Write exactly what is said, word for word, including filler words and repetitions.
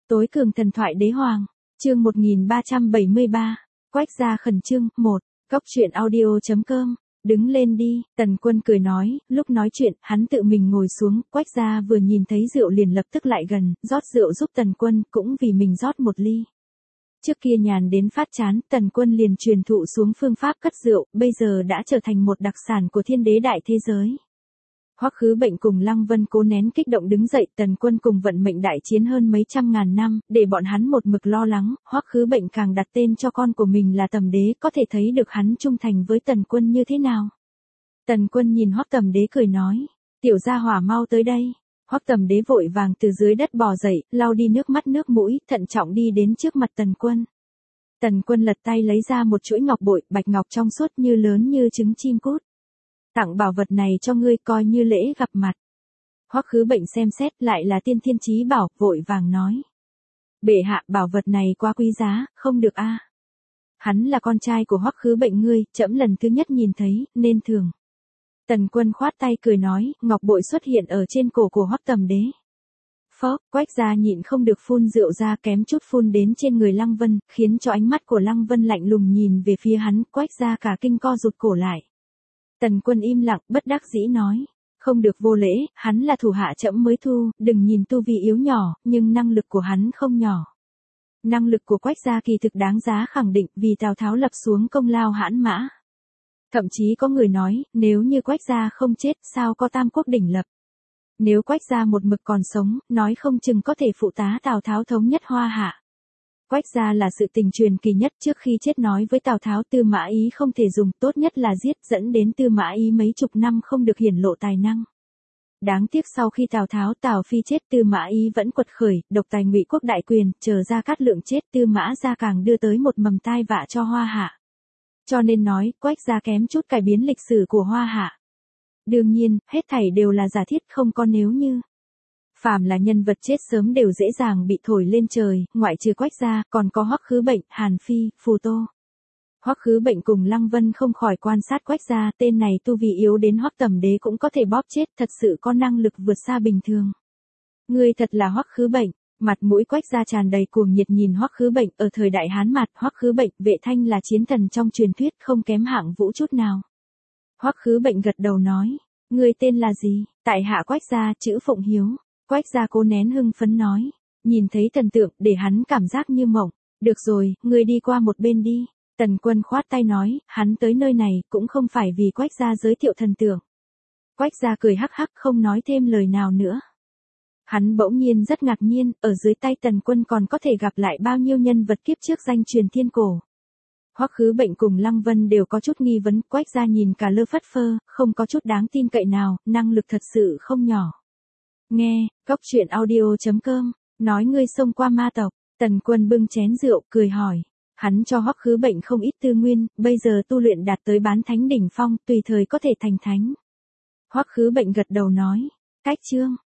Tối cường thần thoại đế hoàng, chương một nghìn ba trăm bảy mươi ba, Quách gia khẩn trương, một, Cốc truyện audio.com, đứng lên đi, Tần Quân cười nói, lúc nói chuyện, hắn tự mình ngồi xuống, Quách gia vừa nhìn thấy rượu liền lập tức lại gần, rót rượu giúp Tần Quân, cũng vì mình rót một ly. Trước kia nhàn đến phát chán, Tần Quân liền truyền thụ xuống phương pháp cất rượu, bây giờ đã trở thành một đặc sản của thiên đế đại thế giới. Hoắc Khứ Bệnh cùng Lăng Vân cố nén kích động đứng dậy, Tần Quân cùng vận mệnh đại chiến hơn mấy trăm ngàn năm, để bọn hắn một mực lo lắng, Hoắc Khứ Bệnh càng đặt tên cho con của mình là Tầm Đế, có thể thấy được hắn trung thành với Tần Quân như thế nào. Tần Quân nhìn Hoắc Tầm Đế cười nói, tiểu gia hỏa mau tới đây. Hoắc Tầm Đế vội vàng từ dưới đất bò dậy, lau đi nước mắt nước mũi, thận trọng đi đến trước mặt Tần Quân. Tần Quân lật tay lấy ra một chuỗi ngọc bội, bạch ngọc trong suốt như lớn như trứng chim cút. Tặng bảo vật này cho ngươi coi như lễ gặp mặt. Hoắc Khứ Bệnh xem xét lại là tiên thiên chí bảo, vội vàng nói. Bệ hạ, bảo vật này quá quý giá, không được a. Hắn là con trai của Hoắc Khứ Bệnh ngươi, trẫm lần thứ nhất nhìn thấy, nên thường. Tần Quân khoát tay cười nói, ngọc bội xuất hiện ở trên cổ của Hoắc Tầm Đế. Phốc, Quách gia nhịn không được phun rượu ra, kém chút phun đến trên người Lăng Vân, khiến cho ánh mắt của Lăng Vân lạnh lùng nhìn về phía hắn, Quách gia cả kinh co rụt cổ lại. Tần Quân im lặng, bất đắc dĩ nói, không được vô lễ, hắn là thủ hạ trẫm mới thu, đừng nhìn tu vi yếu nhỏ, nhưng năng lực của hắn không nhỏ. Năng lực của Quách gia kỳ thực đáng giá khẳng định, vì Tào Tháo lập xuống công lao hãn mã. Thậm chí có người nói, nếu như Quách gia không chết, sao có Tam Quốc đỉnh lập. Nếu Quách gia một mực còn sống, nói không chừng có thể phụ tá Tào Tháo thống nhất Hoa Hạ. Quách gia là sự tình truyền kỳ nhất, trước khi chết nói với Tào Tháo Tư Mã Ý không thể dùng, tốt nhất là giết, dẫn đến Tư Mã Ý mấy chục năm không được hiển lộ tài năng. Đáng tiếc sau khi Tào Tháo Tào Phi chết, Tư Mã Ý vẫn quật khởi, độc tài Ngụy Quốc đại quyền, chờ Gia Cát Lượng chết, Tư Mã gia càng đưa tới một mầm tai vạ cho Hoa Hạ. Cho nên nói, Quách gia kém chút cải biến lịch sử của Hoa Hạ. Đương nhiên, hết thảy đều là giả thiết, không có nếu như. Phàm là nhân vật chết sớm đều dễ dàng bị thổi lên trời, ngoại trừ Quách gia, còn có Hoắc Khứ Bệnh, Hàn Phi, Phù Tô. Hoắc Khứ Bệnh cùng Lăng Vân không khỏi quan sát Quách gia, tên này tu vi yếu đến Hoắc Tầm Đế cũng có thể bóp chết, thật sự có năng lực vượt xa bình thường. Ngươi thật là Hoắc Khứ Bệnh, mặt mũi Quách gia tràn đầy cuồng nhiệt nhìn Hoắc Khứ Bệnh, ở thời đại Hán Mạt, Hoắc Khứ Bệnh, Vệ Thanh là chiến thần trong truyền thuyết, không kém Hạng Vũ chút nào. Hoắc Khứ Bệnh gật đầu nói, ngươi tên là gì? Tại hạ Quách gia, chữ Phụng Hiếu. Quách gia cố nén hưng phấn nói, nhìn thấy thần tượng, để hắn cảm giác như mộng. Được rồi, ngươi đi qua một bên đi. Tần Quân khoát tay nói, hắn tới nơi này, cũng không phải vì Quách gia giới thiệu thần tượng. Quách gia cười hắc hắc, không nói thêm lời nào nữa. Hắn bỗng nhiên rất ngạc nhiên, ở dưới tay Tần Quân còn có thể gặp lại bao nhiêu nhân vật kiếp trước danh truyền thiên cổ. Hoắc Khứ Bệnh cùng Lăng Vân đều có chút nghi vấn, Quách gia nhìn cả lơ phất phơ, không có chút đáng tin cậy nào, năng lực thật sự không nhỏ. Nghe, Cốc truyện audio.com, nói ngươi xông qua ma tộc, Tần Quân bưng chén rượu, cười hỏi. Hắn cho Hoắc Khứ Bệnh không ít tư nguyên, bây giờ tu luyện đạt tới bán thánh đỉnh phong, tùy thời có thể thành thánh. Hoắc Khứ Bệnh gật đầu nói, cách chương.